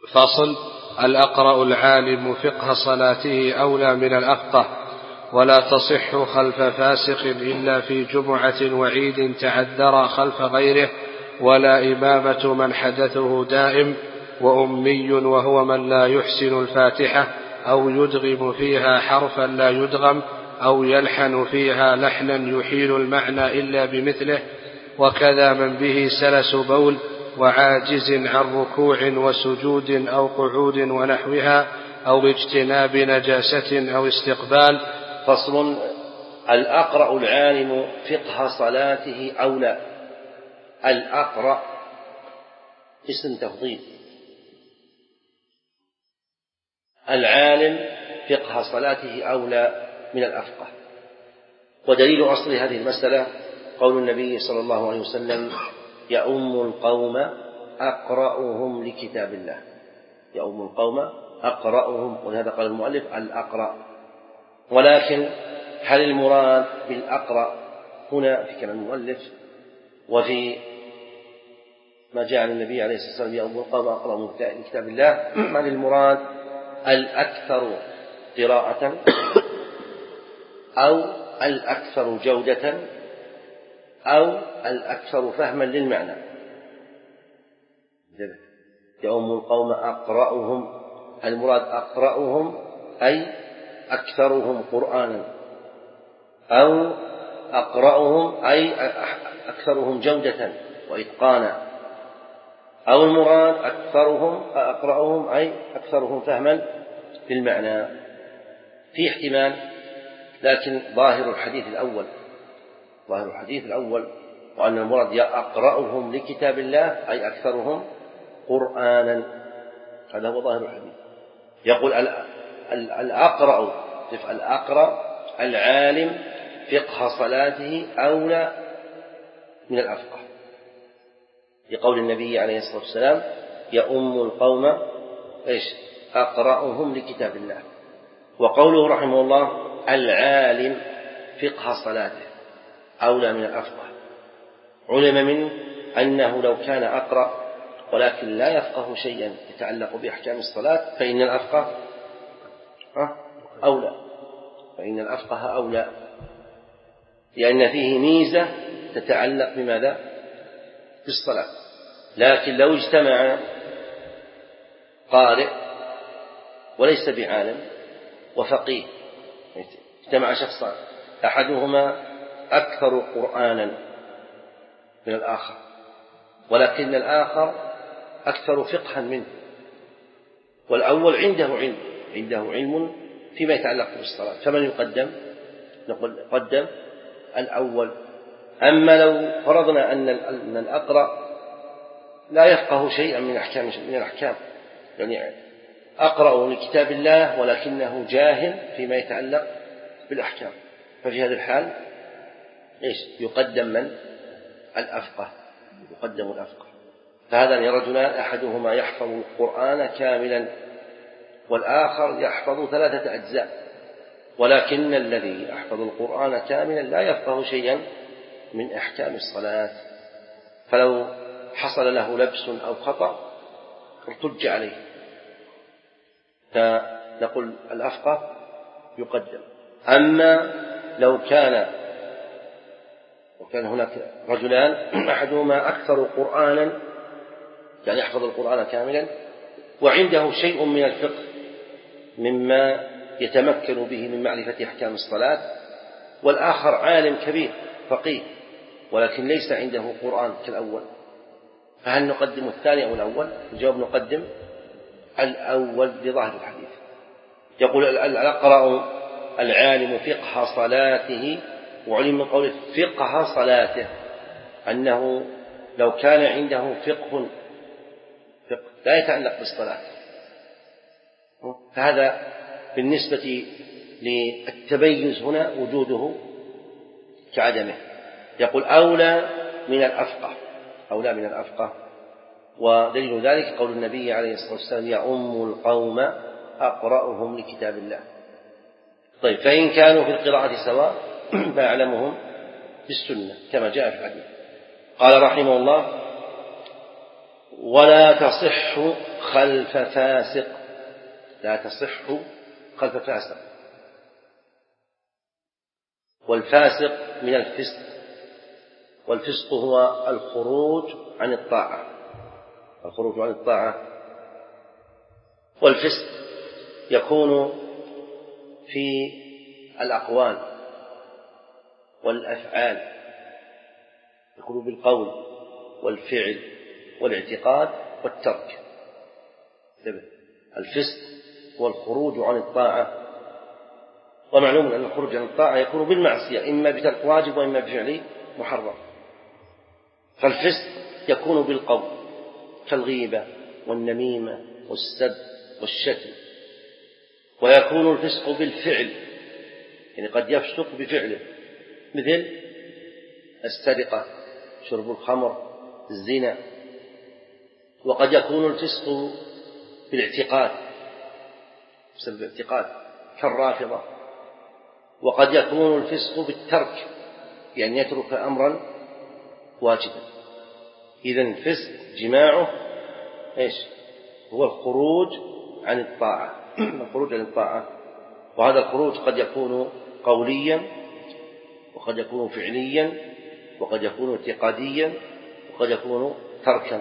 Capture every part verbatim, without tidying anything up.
فصل. الأقرأ العالم فقه صلاته أولى من الأفقه، ولا تصح خلف فاسق إلا في جمعة وعيد تعذر خلف غيره، ولا إمامة من حدثه دائم، وأمي وهو من لا يحسن الفاتحة أو يدغم فيها حرفا لا يدغم، أو يلحن فيها لحنا يحيل المعنى إلا بمثله، وكذا من به سلس بول، وعاجز عن ركوع وسجود أو قعود ونحوها، أو اجتناب نجاسة أو استقبال. فصل. الأقرأ العالم فقه صلاته أولى. الأقرأ اسم تفضيل، العالم فقه صلاته أولى من الأفقه. ودليل أصل هذه المسألة قول النبي صلى الله عليه وسلم: يؤم القوم أقرأهم لكتاب الله. يؤم القوم أقرأهم، ولهذا قال المؤلف الأقرأ. ولكن هل المراد بالأقرأ هنا في كلام المؤلف وفي ما جاء عن النبي عليه الصلاة والسلام يؤم القوم أقرأهم لكتاب الله، هل المراد الأكثر قراءة أو الأكثر جودة أو الأكثر فهما للمعنى؟ يؤم القوم أقرأهم، المراد أقرأهم أي أكثرهم قرآنا، أو أقرأهم أي أكثرهم جودة وإتقانا، أو المراد أكثرهم أقرأهم أي أكثرهم فهما للمعنى. في احتمال، لكن ظاهر الحديث الأول ظاهر الحديث الأول وأن المراد أقرأهم لكتاب الله أي أكثرهم قرآنا. هذا هو ظاهر الحديث. يقول الأقرأ الأقرأ العالم فقه صلاته أولى من الأفقه، لقول النبي عليه الصلاة والسلام: يؤم القوم إيش أقرأهم لكتاب الله. وقوله رحمه الله العالم فقه صلاته أولى من الأفقه، علم منه أنه لو كان أقرأ ولكن لا يفقه شيئا يتعلق بأحكام الصلاة فإن الأفقه أولى فإن الأفقه أولى لأن فيه ميزة تتعلق بماذا؟ بالصلاة. لكن لو اجتمع قارئ وليس بعالم وفقيه، اجتمع شخصان أحدهما أكثر قرآنا من الآخر ولكن الآخر أكثر فقها منه، والأول عنده علم عنده علم فيما يتعلق بالصلاة، فمن يقدم؟ نقول قدم الأول. أما لو فرضنا أن الأقرأ لا يفقه شيئا من أحكام من الأحكام، يعني أقرأ لكتاب الله ولكنه جاهل فيما يتعلق بالأحكام، ففي هذا الحال إيش يقدم؟ من الأفقه يقدم الأفقه. فهذا رجلان أحدهما يحفظ القرآن كاملا والآخر يحفظ ثلاثة أجزاء، ولكن الذي يحفظ القرآن كاملا لا يفقه شيئا من أحكام الصلاة، فلو حصل له لبس أو خطأ ارتج عليه، فنقول الأفقه يقدم. أما لو كان وكان هناك رجلان أحدهما أكثر قرآنا يعني يحفظ القرآن كاملا وعنده شيء من الفقه مما يتمكن به من معرفة أحكام الصلاة، والآخر عالم كبير فقيه ولكن ليس عنده قرآن كالأول، فهل نقدم الثاني أو الأول؟ الجواب نقدم الأول لظاهر الحديث. يقول الأقرأ العالم فقه صلاته، وعلم من قوله فقه صلاته أنه لو كان عنده فقه فقه لا يتعلق بالصلاة، فهذا بالنسبة للتميز هنا وجوده كعدمه. يقول أولى من الأفقه أولى من الأفقه ودليل ذلك قول النبي عليه الصلاة والسلام: يؤم القوم أقرأهم لكتاب الله. طيب، فإن كانوا في القراءة سواء فأعلمهم بالسنة كما جاء في الحديث. قال رحمه الله: ولا تصح خلف فاسق، لا تصح خلف فاسق. والفاسق من الفسق، والفسق هو الخروج عن الطاعة، الخروج عن الطاعة. والفسق يكون في الأقوال والأفعال، يكون بالقول والفعل والاعتقاد والترك. الفسق هو الخروج عن الطاعة، ومعلوم أن الخروج عن الطاعة يكون بالمعصية، إما بترك واجب وإما بفعل محرم. فالفسق يكون بالقول كالغيبة والنميمة والسب والشتم، ويكون الفسق بالفعل، يعني قد يفسق بفعله، مثل السرقة، شرب الخمر، الزنا. وقد يكون الفسق بالاعتقاد بسبب الاعتقاد كالرافضة. وقد يكون الفسق بالترك، يعني يترك أمرا واجبا. إذن الفسق جماعه إيش؟ هو الخروج عن الطاعة، الخروج عن الطاعة. وهذا الخروج قد يكون قوليا، وقد يكون فعليا، وقد يكون اعتقاديا، وقد يكون تركا.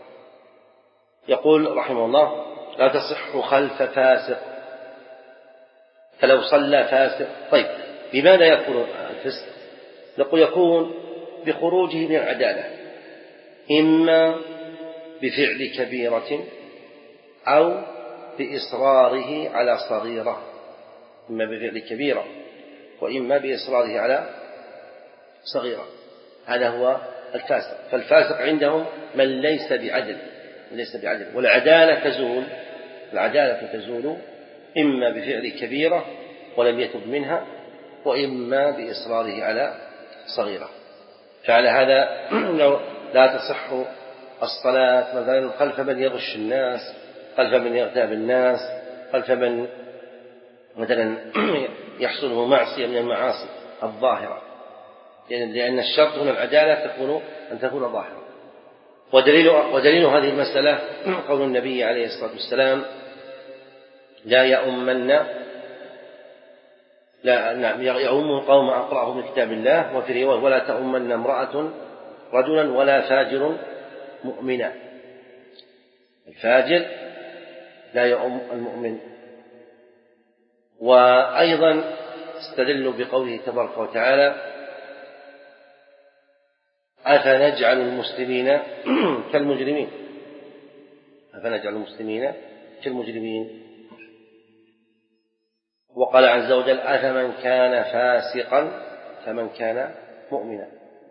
يقول رحمه الله: لا تصح خلف فاسق، فلو صلى فاسق. طيب، بماذا يكون الفسق؟ نقول يكون بخروجه من العدالة، إما بفعل كبيرة أو بإصراره على صغيرة، إما بفعل كبيرة وإما بإصراره على صغيرة. هذا هو الفاسق. فالفاسق عندهم من ليس بعدل، من ليس بعدل. والعدالة تزول، العدالة تزول إما بفعل كبيرة ولم يتب منها، وإما بإصراره على صغيرة. فعلى هذا لا تصح الصلاة مثلا خلف من يغش الناس، خلف من يغتاب الناس، خلف من مثلا يحصله معصية من المعاصي الظاهرة، لأن الشرط من العدالة تكون أن تكون ظاهرة. ودليل, ودليل هذه المسألة قول النبي عليه الصلاة والسلام: لا يؤمن لا نعم يؤم قوم أقرأهم من كتاب الله، وفي رواية: ولا تؤمن امرأة رجلا ولا فاجر مؤمنا. الفاجر لا يؤم المؤمن. وأيضا استدلوا بقوله تبارك وتعالى: أفنجعل المسلمين كالمجرمين، أفنجعل المسلمين كالمجرمين. وقال عز وجل: أفمن كان فاسقا كمن كان مؤمنا.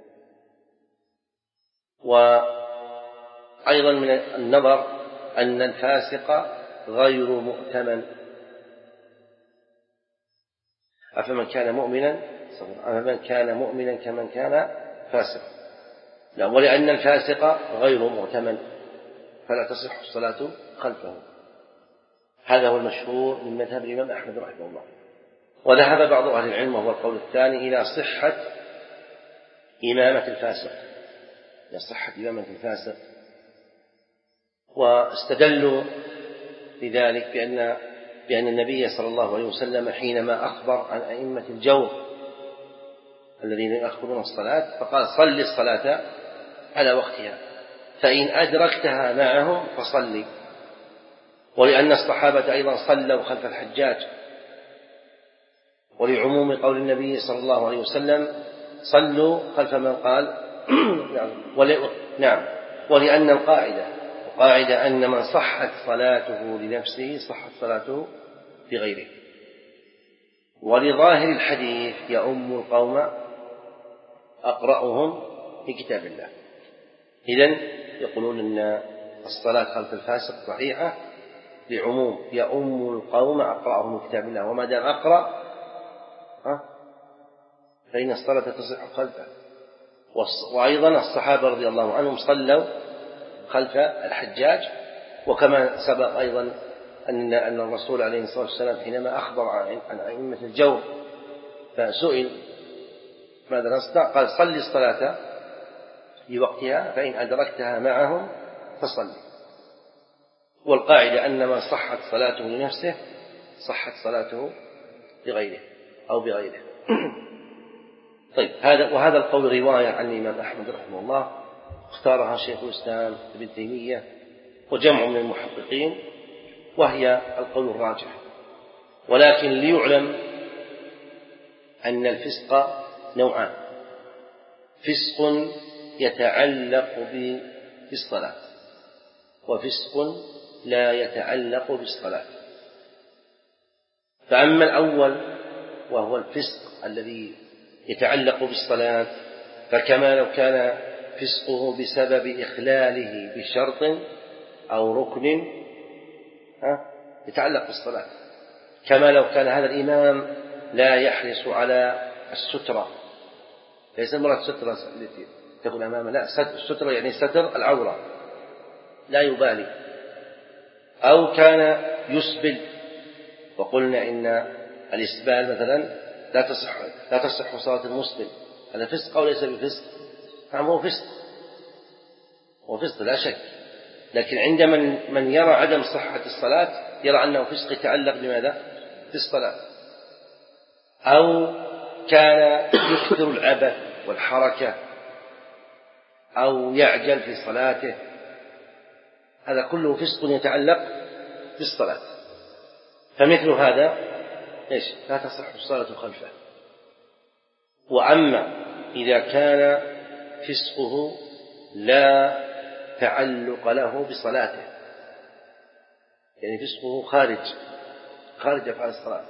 وأيضا من النظر أن الفاسق غير مؤتمن. أفمن كان مؤمنا أفمن كان مؤمنا كمن كان فاسقا. لا، ولأن الفاسق غير مؤتمن فلا تصح الصلاة خلفه. هذا هو المشهور من مذهب الإمام أحمد رحمه الله. وذهب بعض أهل العلم، وهو القول الثاني، إلى صحة إمامة الفاسق، إلى صحة إمامة الفاسق. واستدلوا لذلك بأن بأن النبي صلى الله عليه وسلم حينما أخبر عن أئمة الجور الذين يأخذون الصلاة فقال: صل الصلاة على وقتها فإن أدركتها معهم فصلي. ولأن الصحابة أيضا صلوا خلف الحجاج، ولعموم قول النبي صلى الله عليه وسلم: صلوا خلف من قال نعم. ولأن القاعدة قاعدة أن من صحت صلاته لنفسه صحت صلاته لغيره. ولظاهر الحديث: يؤم القوم أقرأهم في كتاب الله. إذن يقولون أن الصلاة خلف الفاسق صحيحة لعموم: يؤم القوم أقرأهم في كتاب الله، وما دام أقرأ فإن الصلاة تصح خلفه. وأيضا الصحابة رضي الله عنهم صلوا خلف الحجاج. وكما سبق أيضا أن أن الرسول عليه الصلاة والسلام حينما أخبر عن أئمة الجور فسئل ماذا نصنع؟ قال: صل الصلاة في وقتها فإن أدركتها معهم فصلي. والقاعدة أن من صحت صلاته لنفسه صحت صلاته لغيره أو بغيره. طيب هذا وهذا القول رواية عن الإمام أحمد رحمه الله، اختارها شيخ الإسلام ابن تيمية وجمع من المحققين، وهي القول الراجح. ولكن ليعلم أن الفسق نوعان: فسق يتعلق بالصلاة، وفسق لا يتعلق بالصلاة. فأما الأول وهو الفسق الذي يتعلق بالصلاة، فكما لو كان فسقه بسبب إخلاله بشرط أو ركن يتعلق بالصلاة، كما لو كان هذا الإمام لا يحرص على السترة، ليس مراد سترة التي تكون أمامه، لا، السترة يعني ستر العورة، لا يبالي، أو كان يسبل، وقلنا إن الإسبال مثلا لا تصح لا تصح صلاة المسبل، هذا فسق أو ليس بفسق؟ نعم هو فسق، هو فسق لا شك، لكن عند من, من يرى عدم صحة الصلاة يرى أنه فسق يتعلق بماذا؟ بالصلاة. أو كان يكثر العبث والحركة أو يعجل في صلاته، هذا كله فسق يتعلق بالصلاة، فمثل هذا إيش؟ لا تصح الصلاة خلفه. وأما إذا كان فسقه لا تعلق له بصلاته، يعني فسقه خارج خارج أفعال الصلاة،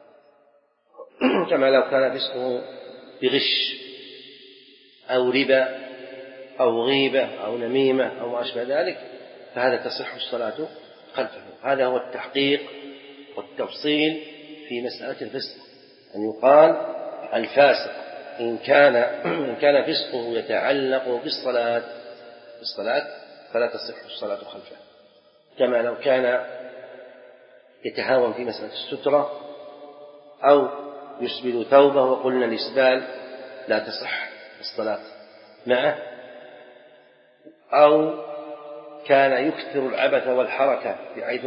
كما لو كان فسقه بغش أو ربا أو غيبة أو نميمة أو ما أشبه ذلك، فهذا تصح الصلاة خلفه. هذا هو التحقيق والتفصيل في مسألة الفسق، أن يقال الفاسق إن كان إن كان فسقه يتعلق بالصلاة بالصلاة فلا تصح الصلاة خلفه، كما لو كان يتهاون في مسألة السترة أو يسبل ثوبه، وقلنا الإسبال لا تصح الصلاة معه، أو كان يكثر العبث والحركة بحيث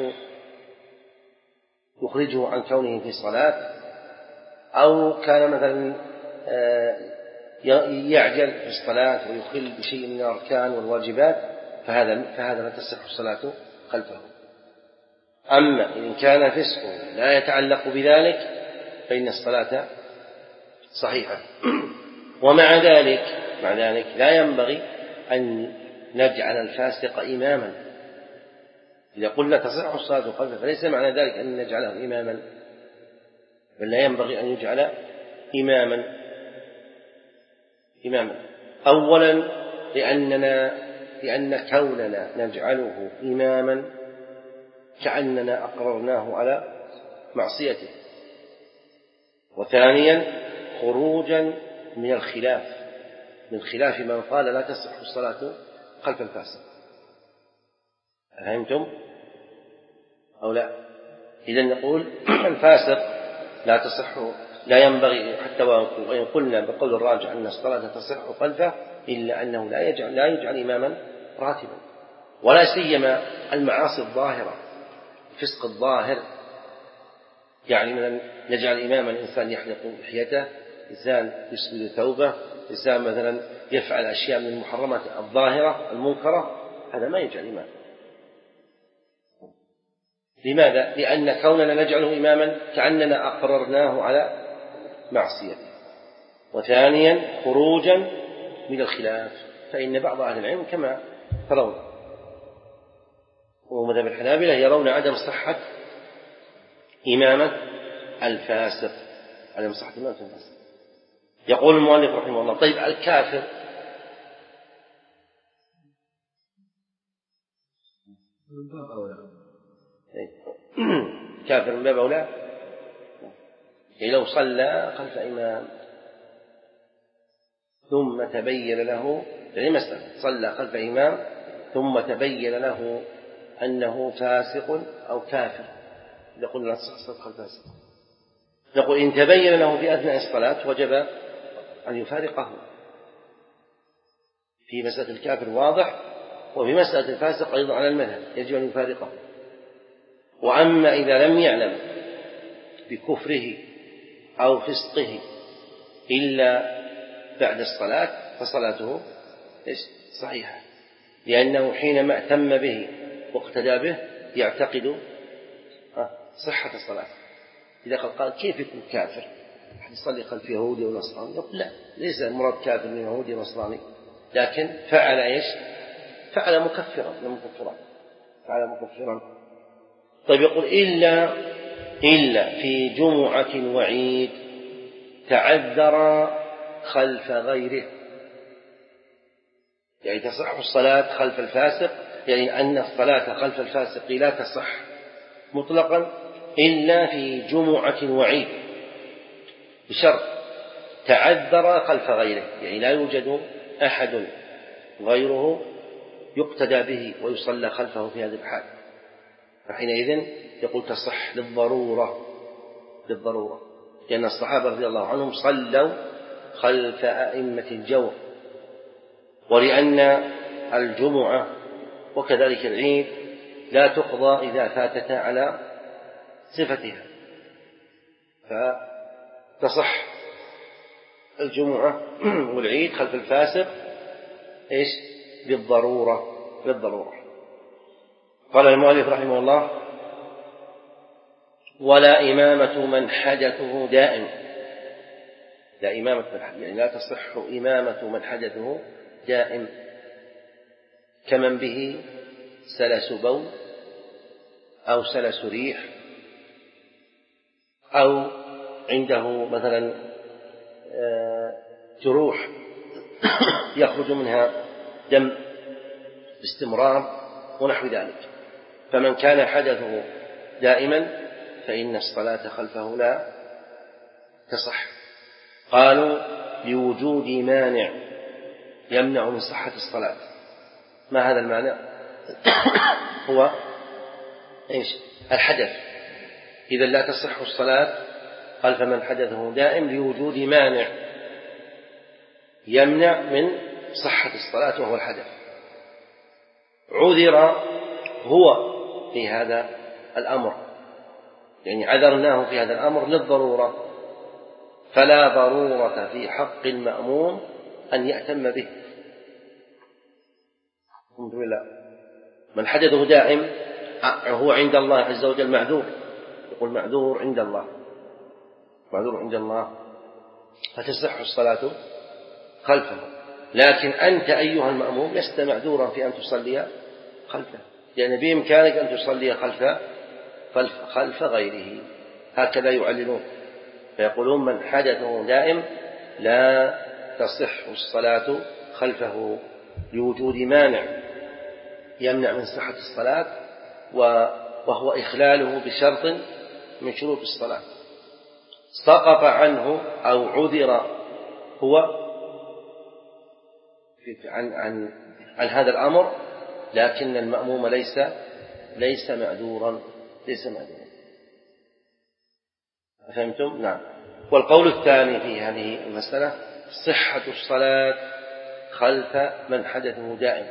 يخرجه عن كونه في صلاة، أو كان مثلا يعجل في الصلاة ويخل بشيء من الأركان والواجبات، فهذا فهذا لا تصح الصلاة خلفه. أما إن كان فسقه لا يتعلق بذلك فإن الصلاة صحيحة. ومع ذلك مع ذلك لا ينبغي أن نجعل الفاسق إماما. إذا قلنا تصح الصلاة خلفه فليس معنى ذلك أن نجعله إماما، بل لا ينبغي أن يجعل إماما إماما أولا لأننا لأن كوننا نجعله إماما كأننا أقررناه على معصيته، وثانيا خروجا من الخلاف من خلاف من قال لا تصح الصلاة خلف الفاسق. فهمتم أو لا؟ إذن نقول الفاسق لا تصح، لا ينبغي، حتى وإن قلنا بقول الراجع أن الصلاة تصح خلفه إلا أنه لا يجعل لا يجعل إماما راتبا، ولا سيما المعاصي الظاهرة، الفسق الظاهر، يعني مثلا نجعل إماما إنسان يحلق لحيته، إنسان يسبل ثوبه، إنسان مثلا يفعل أشياء من المحرمات الظاهرة المنكرة، هذا ما يجعل إماما. لماذا؟ لأن كوننا نجعله إماما كأننا أقررناه على معصيته. وثانيا خروجا من الخلاف، فإن بعض أهل العلم كما ترون ومذهب الحنابلة يرون عدم صحة إمامة الفاسق، عدم صحة إمامة الفاسق. يقول المؤلف رحمه الله: طيب الكافر من باب أولى، كافر من باب أولى. لو صلى خلف إمام ثم تبين له، يعني مثلا صلى خلف إمام ثم تبين له أنه فاسق أو كافر، نقول لا تصح خلف فاسق. نقول إن تبين له في أثناء الصلاة وجب أن يفارقه. في مسألة الكافر واضح وفي مسألة الفاسق أيضا على المذهب يجب أن يفارقه. وأما إذا لم يعلم بكفره أو فسقه إلا بعد الصلاة فصلاته صحيحة، لأنه حينما اهتم به واقتدى به يعتقد صحة الصلاة. إذا قال كيف يكون كافر يصلي خلف يهودي ونصراني؟ يقول لا، ليس المراد كافر من يهودي ونصراني، لكن فعل إيش؟ فعل مكفرا من المكفرات، فعل مكفرا. طيب يقول إلا إلا في جمعة وعيد تعذر خلف غيره، يعني تصح الصلاة خلف الفاسق، يعني أن الصلاة خلف الفاسق لا تصح مطلقا إلا في جمعة وعيد، بشرط تعذر خلف غيره، يعني لا يوجد أحد غيره يقتدى به ويصلى خلفه في هذه الحال، فحينئذ يقول تصح للضرورة للضرورة لأن الصحابة رضي الله عنهم صلوا خلف أئمة الجور، ولأن الجمعة وكذلك العيد لا تقضى إذا فاتتا على صفتها، فتصح الجمعة والعيد خلف الفاسق إيش؟ بالضرورة بالضرورة. قال المؤلف رحمه الله: ولا إمامة من حدثه دائم، لا إمامة من حدثه، يعني لا تصح إمامة من حدثه دائم، كمن به سلس بول أو سلس ريح، أو عنده مثلا جروح يخرج منها دم باستمرار ونحو ذلك، فمن كان حدثه دائما فإن الصلاة خلفه لا تصح. قالوا لوجود مانع يمنع من صحة الصلاة. ما هذا المانع؟ هو إيش؟ الحدث. إذا لا تصح الصلاة خلف من حدثه دائم لوجود مانع يمنع من صحة الصلاة وهو الحدث. عذر هو في هذا الأمر، يعني عذرناه في هذا الأمر للضرورة، فلا ضرورة في حق المأموم أن يأتم به. الحمد لله. من حدثه دائم هو عند الله عز وجل معذور، يقول معذور عند الله، معذور عند الله، فتصح الصلاة خلفه. لكن أنت أيها المأموم لست معذورا في أن تصلي خلفه، لأن بإمكانك أن تصلي خلف خلف غيره. هكذا يعللون، فيقولون من حدثه دائم لا تصح الصلاة خلفه لوجود مانع يمنع من صحة الصلاة، وهو إخلاله بشرط من شروط الصلاة. سقط عنه أو عذر هو عن, عن, عن هذا الأمر، لكن المأموم ليس ليس معذورا ليس معذورا. فهمتم؟ نعم. والقول الثاني في هذه المسألة صحة الصلاة خلف من حدثه دائم،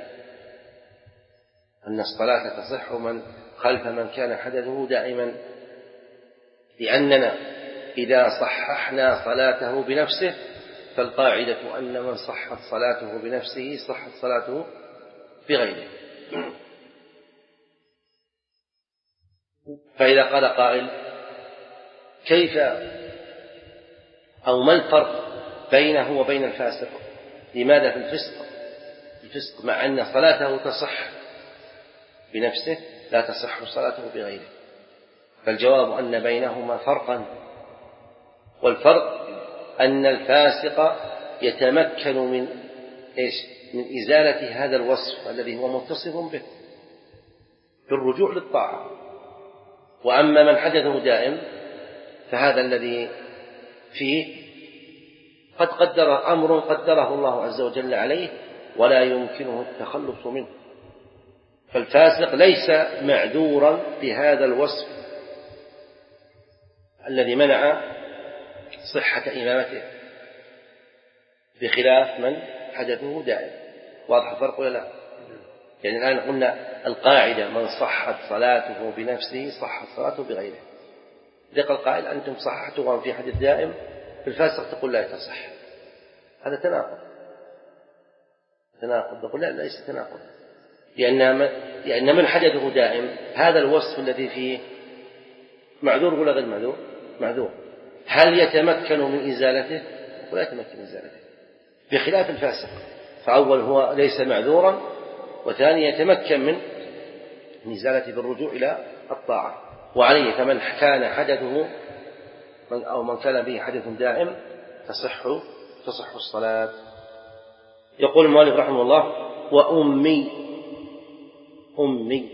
أن الصلاة تصح من خلف من كان حدثه دائما، لأننا إذا صححنا صلاته بنفسه فالقاعدة أن من صحت صلاته بنفسه صحت صلاته بغيره. فإذا قال قائل كيف أو ما الفرق بينه وبين الفاسق؟ لماذا في الفسق الفسق مع أن صلاته تصح بنفسه لا تصح صلاته بغيره؟ فالجواب أن بينهما فرقا، والفرق أن الفاسق يتمكن من إيش؟ من إزالة هذا الوصف الذي هو متصف به بالرجوع للطاعة. وأما من حدثه دائم فهذا الذي فيه قد قدر أمر قدره الله عز وجل عليه ولا يمكنه التخلص منه، فالفاسق ليس معذورا بهذا الوصف الذي منع صحة إمامته، بخلاف من حدثه دائم. واضح الفرق ولا لا؟ يعني الآن قلنا القاعدة من صحت صلاته بنفسه صحت صلاته بغيره. إذا قال قائل أنتم صححتم في حديث دائم في الفاسق تقول لا تصح، هذا تناقض. تناقض نقول لا ليس تناقض، لأن لأن من حدثه دائم هذا الوصف الذي فيه معذور ولا غير معذور؟ معذور. هل يتمكن من إزالته؟ ولا يتمكن من إزالته، بخلاف الفاسق، فأول هو ليس معذورا، وثاني يتمكن من إزالته بالرجوع إلى الطاعة. وعليه فمن كان حدثه من أو من كان به حدث دائم تصح تصح الصلاة. يقول المؤلف رحمه الله: وأمي. أمي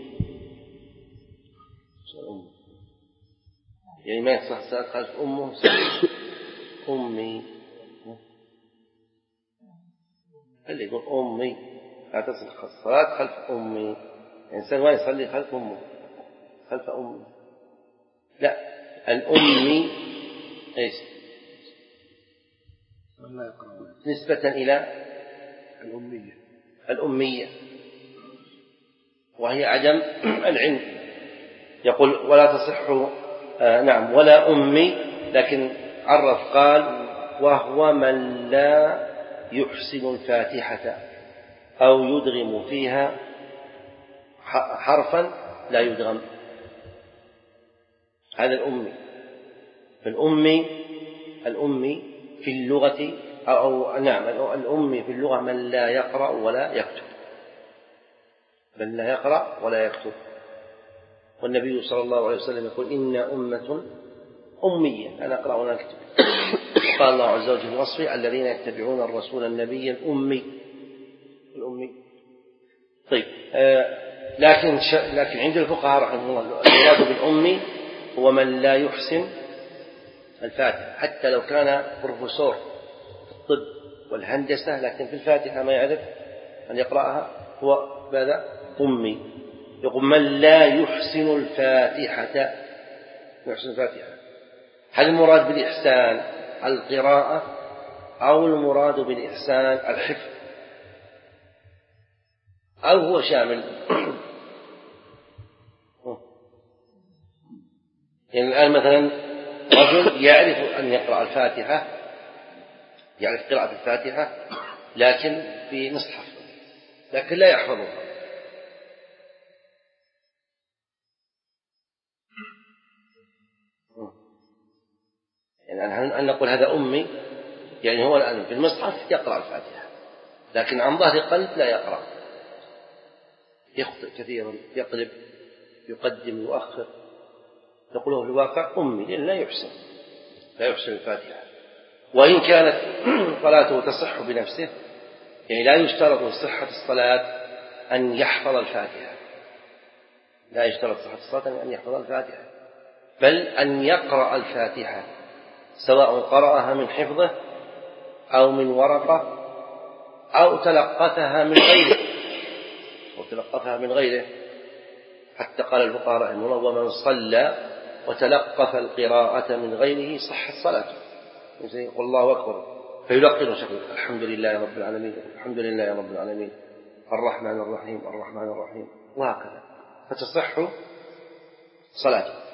يعني ما يصح الصلاة خلف أمه. أمي اللي يقول أمي لا تصح الصلاة خلف أمي، الإنسان ما يصلي خلف أمه خلف أمي، لا الأمي إيش نسبة إلى الأمية الأمية وهي عدم العلم. يقول ولا تصح آه نعم ولا أمي، لكن عرف قال وهو من لا يحسن الفاتحة أو يدغم فيها حرفا لا يدغم، هذا الأمي. فالأمي الأمي في اللغة أو, أو نعم الأمي في اللغة من لا يقرأ ولا يكتب، من لا يقرأ ولا يكتب. والنبي صلى الله عليه وسلم يقول إن أمة أمية أنا أقرأ ولا أكتب. قال الله عز وجل وصفه الذين يتبعون الرسول النبي الأمي الأمي. طيب آه لكن لكن عند الفقهاء رحمه الله المراد بالأمي هو من لا يحسن الفاتحة، حتى لو كان بروفيسور في الطب والهندسة لكن في الفاتحة ما يعرف أن يقرأها هو ماذا؟ أمي. يقول من لا يحسن الفاتحة يحسن الفاتحة. هل المراد بالإحسان القراءة أو المراد بالإحسان الحفظ أو هو شامل؟ يعني الآن مثلا رجل يعرف أن يقرأ الفاتحة، يعرف قراءة الفاتحة لكن بمصحف لكن لا يحفظها، يعني أن نقول هذا أمي، يعني هو الآن في المصحف يقرأ الفاتحة لكن عن ظهر قلب لا يقرأ، يخطئ كثيرا، يقلب، يقدم، يؤخر. نقوله في الواقع أمي لأن لا يحسن لا يحسن الفاتحة. وإن كانت صلاته تصح بنفسه، يعني لا يشترط صحة الصلاة أن يحفظ الفاتحة، لا يشترط صحة الصلاة أن يحفظ الفاتحة، بل أن يقرأ الفاتحة سواء قرأها من حفظه أو من ورقة أو تلقتها من غيره أو تلقتها من غيره. حتى قال الفقهاء رحمه الله ومن صلى وتلقف القراءة من غيره صحت صلاته، يقول الله أكبر فيلقن شكله الحمد لله رب العالمين الحمد لله رب العالمين الرحمن الرحيم الرحمن الرحيم وهكذا، فتصح صلاته.